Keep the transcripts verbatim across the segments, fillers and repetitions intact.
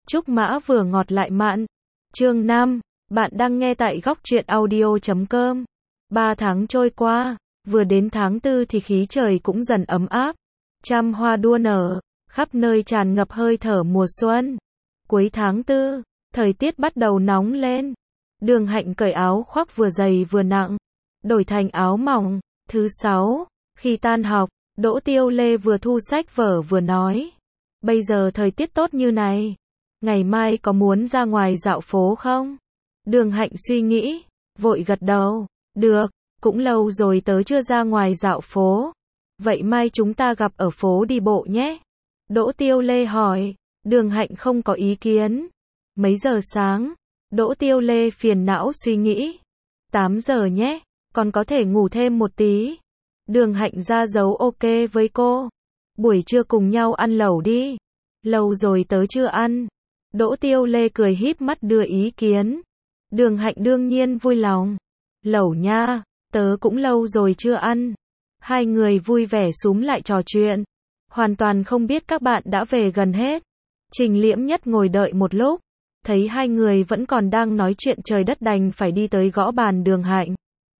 Trúc Mã vừa ngọt lại mặn. Chương năm, bạn đang nghe tại góc truyện audio chấm com. Ba tháng trôi qua, vừa đến tháng tư thì khí trời cũng dần ấm áp. Trăm hoa đua nở, khắp nơi tràn ngập hơi thở mùa xuân. Cuối tháng tư, thời tiết bắt đầu nóng lên. Đường Hạnh cởi áo khoác vừa dày vừa nặng, đổi thành áo mỏng. Thứ sáu, khi tan học, Đỗ Tiêu Lê vừa thu sách vở vừa nói. Bây giờ thời tiết tốt như này, ngày mai có muốn ra ngoài dạo phố không? Đường Hạnh suy nghĩ, vội gật đầu. Được, cũng lâu rồi tớ chưa ra ngoài dạo phố. Vậy mai chúng ta gặp ở phố đi bộ nhé. Đỗ Tiêu Lê hỏi. Đường Hạnh không có ý kiến. Mấy giờ sáng? Đỗ Tiêu Lê phiền não suy nghĩ. tám giờ nhé, còn có thể ngủ thêm một tí. Đường Hạnh ra dấu ok với cô. Buổi trưa cùng nhau ăn lẩu đi. Lâu rồi tớ chưa ăn. Đỗ Tiêu Lê cười híp mắt đưa ý kiến. Đường Hạnh đương nhiên vui lòng. Lẩu nha, tớ cũng lâu rồi chưa ăn. Hai người vui vẻ xúm lại trò chuyện. Hoàn toàn không biết các bạn đã về gần hết. Trình Liễm Nhất ngồi đợi một lúc, thấy hai người vẫn còn đang nói chuyện trời đất đành phải đi tới gõ bàn Đường Hạnh.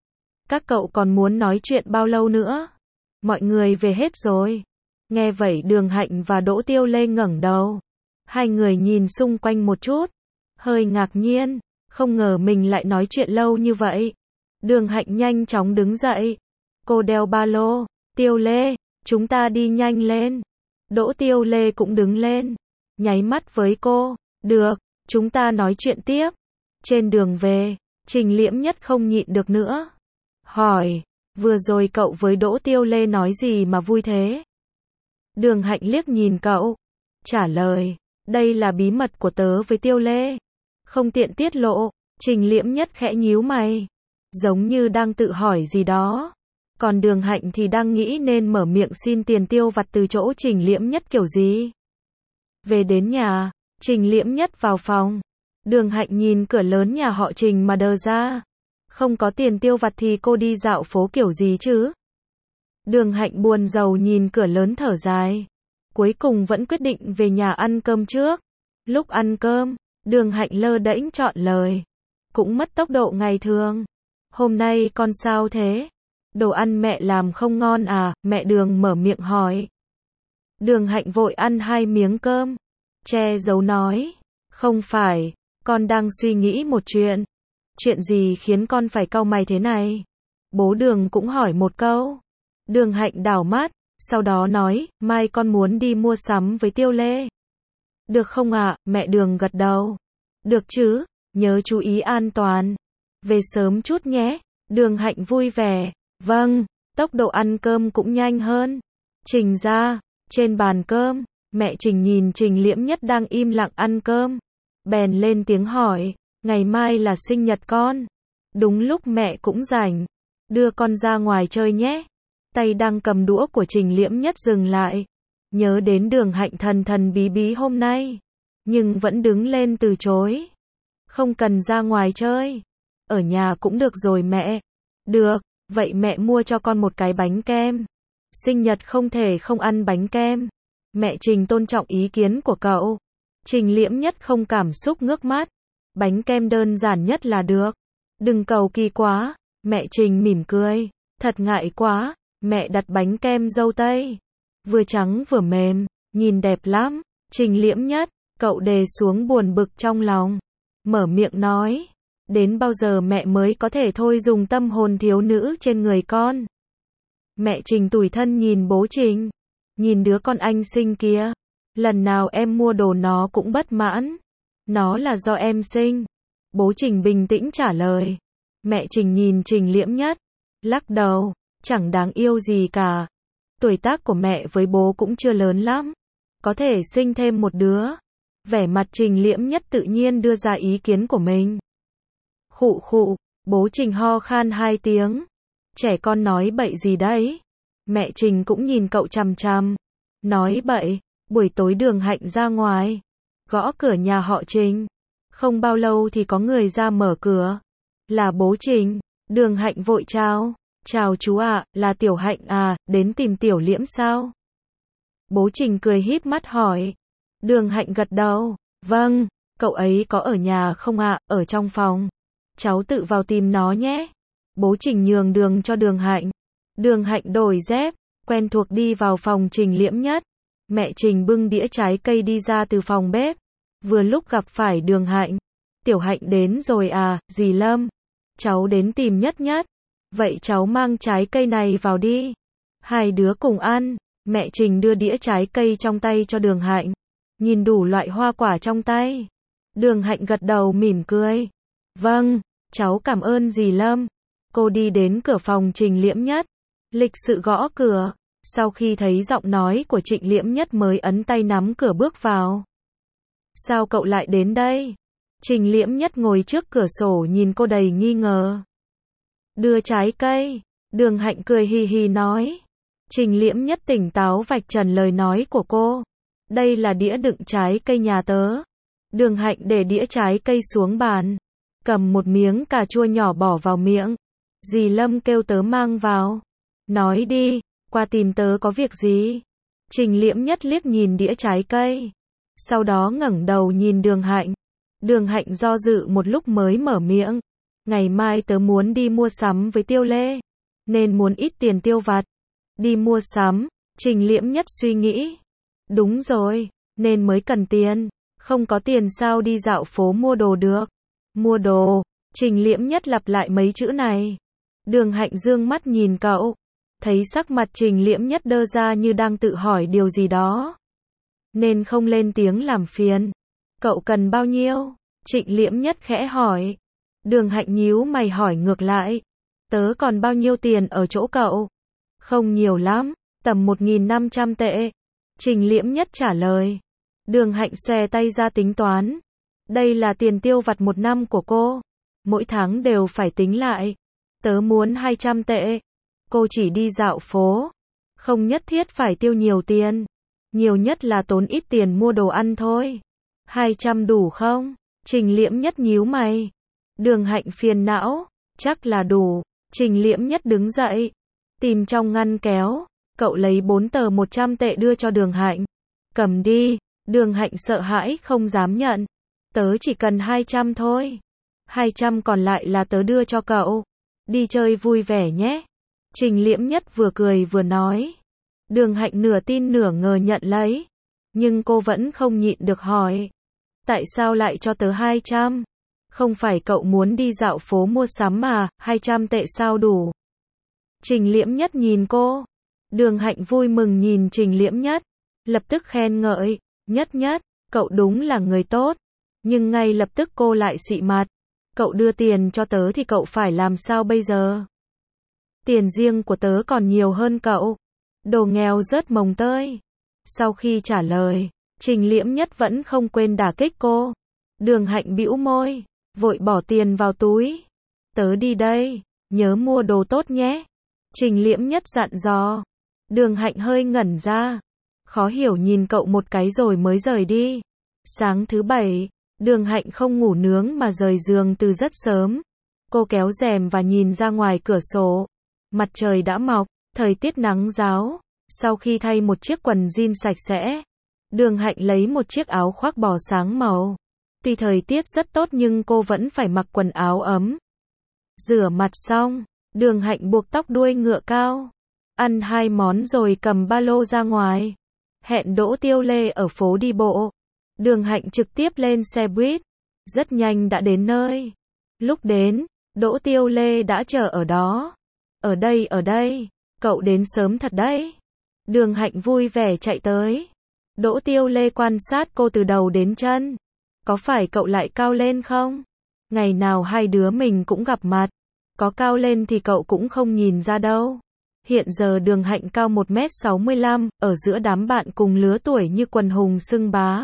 Các cậu còn muốn nói chuyện bao lâu nữa? Mọi người về hết rồi. Nghe vậy Đường Hạnh và Đỗ Tiêu Lê ngẩng đầu. Hai người nhìn xung quanh một chút, hơi ngạc nhiên, không ngờ mình lại nói chuyện lâu như vậy. Đường Hạnh nhanh chóng đứng dậy. Cô đeo ba lô. Tiêu Lê, chúng ta đi nhanh lên. Đỗ Tiêu Lê cũng đứng lên, nháy mắt với cô. Được, chúng ta nói chuyện tiếp. Trên đường về, Trình Liễm Nhất không nhịn được nữa. Hỏi, vừa rồi cậu với Đỗ Tiêu Lê nói gì mà vui thế? Đường Hạnh liếc nhìn cậu, trả lời, đây là bí mật của tớ với Tiêu Lê, không tiện tiết lộ. Trình Liễm Nhất khẽ nhíu mày, giống như đang tự hỏi gì đó. Còn Đường Hạnh thì đang nghĩ nên mở miệng xin tiền tiêu vặt từ chỗ Trình Liễm Nhất kiểu gì. Về đến nhà, Trình Liễm Nhất vào phòng. Đường Hạnh nhìn cửa lớn nhà họ Trình mà đờ ra. Không có tiền tiêu vặt thì cô đi dạo phố kiểu gì chứ? Đường Hạnh buồn rầu nhìn cửa lớn thở dài. Cuối cùng vẫn quyết định về nhà ăn cơm trước. Lúc ăn cơm, Đường Hạnh lơ đễnh chọn lời. Cũng mất tốc độ ngày thường. Hôm nay con sao thế? Đồ ăn mẹ làm không ngon à? Mẹ Đường mở miệng hỏi. Đường Hạnh vội ăn hai miếng cơm, che giấu nói. Không phải, con đang suy nghĩ một chuyện. Chuyện gì khiến con phải cau mày thế này? Bố Đường cũng hỏi một câu. Đường Hạnh đảo mắt, sau đó nói, mai con muốn đi mua sắm với Tiêu Lê. Được không ạ? Mẹ Đường gật đầu. Được chứ, nhớ chú ý an toàn. Về sớm chút nhé. Đường Hạnh vui vẻ. Vâng, tốc độ ăn cơm cũng nhanh hơn. Trình ra, trên bàn cơm, mẹ Trình nhìn Trình Liễm Nhất đang im lặng ăn cơm. Bèn lên tiếng hỏi, ngày mai là sinh nhật con. Đúng lúc mẹ cũng rảnh. Đưa con ra ngoài chơi nhé. Tay đang cầm đũa của Trình Liễm Nhất dừng lại. Nhớ đến Đường Hạnh thần thần bí bí hôm nay. Nhưng vẫn đứng lên từ chối. Không cần ra ngoài chơi. Ở nhà cũng được rồi mẹ. Được, vậy mẹ mua cho con một cái bánh kem. Sinh nhật không thể không ăn bánh kem. Mẹ Trình tôn trọng ý kiến của cậu. Trình Liễm Nhất không cảm xúc ngước mắt. Bánh kem đơn giản nhất là được. Đừng cầu kỳ quá. Mẹ Trình mỉm cười. Thật ngại quá. Mẹ đặt bánh kem dâu tây. Vừa trắng vừa mềm. Nhìn đẹp lắm. Trình Liễm Nhất. Cậu đè xuống buồn bực trong lòng. Mở miệng nói. Đến bao giờ mẹ mới có thể thôi dùng tâm hồn thiếu nữ trên người con? Mẹ Trình tủi thân nhìn bố Trình. Nhìn đứa con anh sinh kia. Lần nào em mua đồ nó cũng bất mãn. Nó là do em sinh. Bố Trình bình tĩnh trả lời. Mẹ Trình nhìn Trình Liễm Nhất. Lắc đầu. Chẳng đáng yêu gì cả. Tuổi tác của mẹ với bố cũng chưa lớn lắm. Có thể sinh thêm một đứa. Vẻ mặt Trình Liễm Nhất tự nhiên đưa ra ý kiến của mình. Khụ khụ. Bố Trình ho khan hai tiếng. Trẻ con nói bậy gì đấy? Mẹ Trình cũng nhìn cậu chằm chằm. Nói bậy. Buổi tối Đường Hạnh ra ngoài. Gõ cửa nhà họ Trình. Không bao lâu thì có người ra mở cửa. Là bố Trình. Đường Hạnh vội chào. Chào chú ạ, là Tiểu Hạnh à, đến tìm Tiểu Liễm sao? Bố Trình cười híp mắt hỏi. Đường Hạnh gật đầu. Vâng, cậu ấy có ở nhà không ạ? Ở trong phòng. Cháu tự vào tìm nó nhé. Bố Trình nhường đường cho Đường Hạnh. Đường Hạnh đổi dép, quen thuộc đi vào phòng Trình Liễm Nhất. Mẹ Trình bưng đĩa trái cây đi ra từ phòng bếp. Vừa lúc gặp phải Đường Hạnh. Tiểu Hạnh đến rồi à, dì Lâm. Cháu đến tìm Nhất Nhất. Vậy cháu mang trái cây này vào đi. Hai đứa cùng ăn. Mẹ Trình đưa đĩa trái cây trong tay cho Đường Hạnh. Nhìn đủ loại hoa quả trong tay. Đường Hạnh gật đầu mỉm cười. Vâng, cháu cảm ơn dì Lâm. Cô đi đến cửa phòng Trình Liễm Nhất. Lịch sự gõ cửa. Sau khi thấy giọng nói của Trịnh Liễm Nhất mới ấn tay nắm cửa bước vào. Sao cậu lại đến đây? Trình Liễm Nhất ngồi trước cửa sổ nhìn cô đầy nghi ngờ. Đưa trái cây. Đường Hạnh cười hì hì nói. Trình Liễm Nhất tỉnh táo vạch trần lời nói của cô. Đây là đĩa đựng trái cây nhà tớ. Đường Hạnh để đĩa trái cây xuống bàn. Cầm một miếng cà chua nhỏ bỏ vào miệng. Dì Lâm kêu tớ mang vào. Nói đi, qua tìm tớ có việc gì? Trình Liễm Nhất liếc nhìn đĩa trái cây. Sau đó ngẩng đầu nhìn Đường Hạnh. Đường Hạnh do dự một lúc mới mở miệng. Ngày mai tớ muốn đi mua sắm với Tiêu Lê. Nên muốn ít tiền tiêu vặt. Đi mua sắm, Trình Liễm Nhất suy nghĩ. Đúng rồi, nên mới cần tiền. Không có tiền sao đi dạo phố mua đồ được. Mua đồ, Trình Liễm Nhất lặp lại mấy chữ này. Đường Hạnh dương mắt nhìn cậu. Thấy sắc mặt Trình Liễm Nhất đơ ra như đang tự hỏi điều gì đó. Nên không lên tiếng làm phiền. Cậu cần bao nhiêu? Trịnh Liễm Nhất khẽ hỏi. Đường Hạnh nhíu mày hỏi ngược lại. Tớ còn bao nhiêu tiền ở chỗ cậu? Không nhiều lắm, tầm một nghìn năm trăm tệ. Trình Liễm Nhất trả lời. Đường Hạnh xòe tay ra tính toán. Đây là tiền tiêu vặt một năm của cô. Mỗi tháng đều phải tính lại. Tớ muốn hai trăm tệ. Cô chỉ đi dạo phố. Không nhất thiết phải tiêu nhiều tiền. Nhiều nhất là tốn ít tiền mua đồ ăn thôi. hai trăm đủ không? Trình Liễm Nhất nhíu mày. Đường Hạnh phiền não. Chắc là đủ. Trình Liễm Nhất đứng dậy. Tìm trong ngăn kéo. Cậu lấy bốn tờ một trăm tệ đưa cho Đường Hạnh. Cầm đi. Đường Hạnh sợ hãi không dám nhận. Tớ chỉ cần hai trăm thôi. hai trăm còn lại là tớ đưa cho cậu. Đi chơi vui vẻ nhé. Trình Liễm Nhất vừa cười vừa nói. Đường Hạnh nửa tin nửa ngờ nhận lấy. Nhưng cô vẫn không nhịn được hỏi. Tại sao lại cho tớ hai trăm? Không phải cậu muốn đi dạo phố mua sắm mà, hai trăm tệ sao đủ? Trình Liễm Nhất nhìn cô. Đường Hạnh vui mừng nhìn Trình Liễm Nhất. Lập tức khen ngợi. Nhất Nhất, cậu đúng là người tốt. Nhưng ngay lập tức cô lại xị mặt. Cậu đưa tiền cho tớ thì cậu phải làm sao bây giờ? Tiền riêng của tớ còn nhiều hơn cậu. Đồ nghèo rớt mồng tơi. Sau khi trả lời, Trình Liễm Nhất vẫn không quên đả kích cô. Đường Hạnh bĩu môi, vội bỏ tiền vào túi. Tớ đi đây, nhớ mua đồ tốt nhé. Trình Liễm Nhất dặn dò. Đường Hạnh hơi ngẩn ra. Khó hiểu nhìn cậu một cái rồi mới rời đi. Sáng thứ bảy, Đường Hạnh không ngủ nướng mà rời giường từ rất sớm. Cô kéo rèm và nhìn ra ngoài cửa sổ. Mặt trời đã mọc, thời tiết nắng ráo. Sau khi thay một chiếc quần jean sạch sẽ, Đường Hạnh lấy một chiếc áo khoác bò sáng màu. Tuy thời tiết rất tốt nhưng cô vẫn phải mặc quần áo ấm. Rửa mặt xong, Đường Hạnh buộc tóc đuôi ngựa cao. Ăn hai món rồi cầm ba lô ra ngoài. Hẹn Đỗ Tiêu Lê ở phố đi bộ. Đường Hạnh trực tiếp lên xe buýt. Rất nhanh đã đến nơi. Lúc đến, Đỗ Tiêu Lê đã chờ ở đó. Ở đây ở đây, cậu đến sớm thật đấy. Đường Hạnh vui vẻ chạy tới. Đỗ Tiêu Lê quan sát cô từ đầu đến chân. Có phải cậu lại cao lên không? Ngày nào hai đứa mình cũng gặp mặt. Có cao lên thì cậu cũng không nhìn ra đâu. Hiện giờ Đường Hạnh cao một mét sáu mươi lăm, ở giữa đám bạn cùng lứa tuổi như quần hùng xưng bá.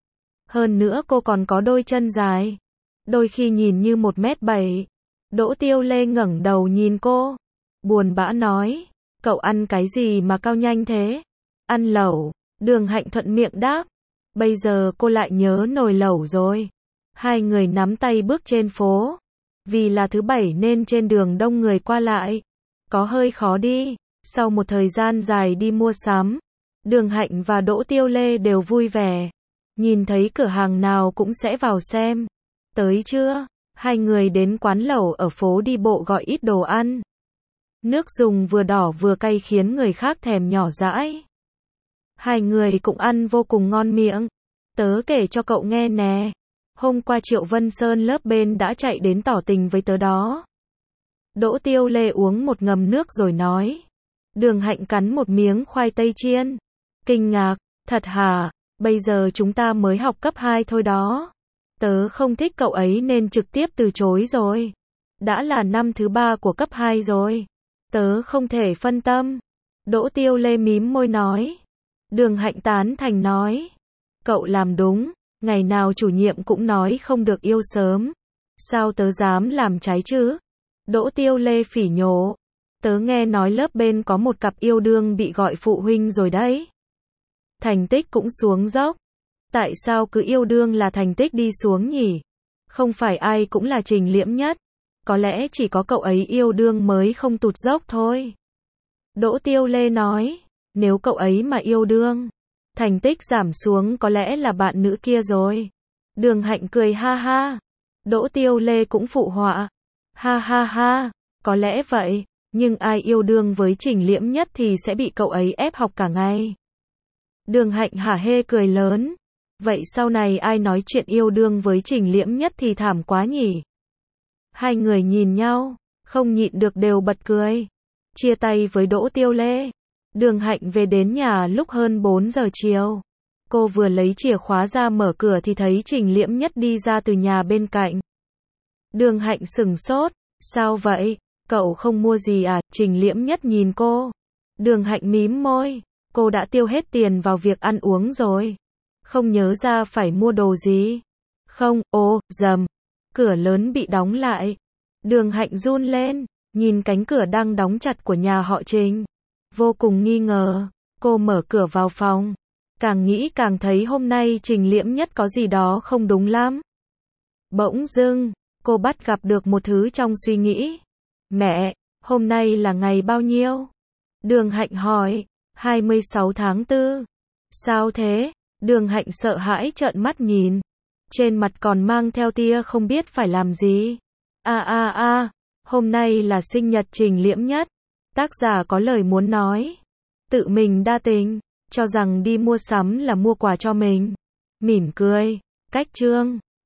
Hơn nữa cô còn có đôi chân dài. Đôi khi nhìn như một mét bảy. Đỗ Tiêu Lê ngẩng đầu nhìn cô. Buồn bã nói. Cậu ăn cái gì mà cao nhanh thế? Ăn lẩu. Đường Hạnh thuận miệng đáp. Bây giờ cô lại nhớ nồi lẩu rồi. Hai người nắm tay bước trên phố. Vì là thứ bảy nên trên đường đông người qua lại. Có hơi khó đi. Sau một thời gian dài đi mua sắm, Đường Hạnh và Đỗ Tiêu Lê đều vui vẻ. Nhìn thấy cửa hàng nào cũng sẽ vào xem. Tới trưa, hai người đến quán lẩu ở phố đi bộ gọi ít đồ ăn. Nước dùng vừa đỏ vừa cay khiến người khác thèm nhỏ dãi. Hai người cũng ăn vô cùng ngon miệng. Tớ kể cho cậu nghe nè. Hôm qua Triệu Vân Sơn lớp bên đã chạy đến tỏ tình với tớ đó. Đỗ Tiêu Lê uống một ngầm nước rồi nói. Đường Hạnh cắn một miếng khoai tây chiên. Kinh ngạc, thật hả? Bây giờ chúng ta mới học cấp hai thôi đó. Tớ không thích cậu ấy nên trực tiếp từ chối rồi. Đã là năm thứ ba của cấp hai rồi. Tớ không thể phân tâm. Đỗ Tiêu Lê mím môi nói. Đường Hạnh tán thành nói. Cậu làm đúng, ngày nào chủ nhiệm cũng nói không được yêu sớm. Sao tớ dám làm trái chứ? Đỗ Tiêu Lê phỉ nhổ. Tớ nghe nói lớp bên có một cặp yêu đương bị gọi phụ huynh rồi đấy. Thành tích cũng xuống dốc. Tại sao cứ yêu đương là thành tích đi xuống nhỉ? Không phải ai cũng là Trình Liễm Nhất. Có lẽ chỉ có cậu ấy yêu đương mới không tụt dốc thôi. Đỗ Tiêu Lê nói, nếu cậu ấy mà yêu đương, thành tích giảm xuống có lẽ là bạn nữ kia rồi. Đường Hạnh cười ha ha. Đỗ Tiêu Lê cũng phụ họa. Ha ha ha, có lẽ vậy, nhưng ai yêu đương với Trình Liễm Nhất thì sẽ bị cậu ấy ép học cả ngày. Đường Hạnh hả hê cười lớn. Vậy sau này ai nói chuyện yêu đương với Trình Liễm Nhất thì thảm quá nhỉ? Hai người nhìn nhau, không nhịn được đều bật cười. Chia tay với Đỗ Tiêu Lê. Đường Hạnh về đến nhà lúc hơn bốn giờ chiều. Cô vừa lấy chìa khóa ra mở cửa thì thấy Trình Liễm Nhất đi ra từ nhà bên cạnh. Đường Hạnh sửng sốt. Sao vậy? Cậu không mua gì à? Trình Liễm Nhất nhìn cô. Đường Hạnh mím môi. Cô đã tiêu hết tiền vào việc ăn uống rồi. Không nhớ ra phải mua đồ gì. Không, ô, dầm. Cửa lớn bị đóng lại. Đường Hạnh run lên, nhìn cánh cửa đang đóng chặt của nhà họ Trình. Vô cùng nghi ngờ. Cô mở cửa vào phòng. Càng nghĩ càng thấy hôm nay Trình Liễm Nhất có gì đó không đúng lắm. Bỗng dưng, cô bắt gặp được một thứ trong suy nghĩ. Mẹ, hôm nay là ngày bao nhiêu? Đường Hạnh hỏi. hai mươi sáu tháng tư. Sao thế? Đường Hạnh sợ hãi trợn mắt nhìn. Trên mặt còn mang theo tia không biết phải làm gì. A a a, hôm nay là sinh nhật Trình Liễm Nhất. Tác giả có lời muốn nói. Tự mình đa tình, cho rằng đi mua sắm là mua quà cho mình. Mỉm cười, cách chương.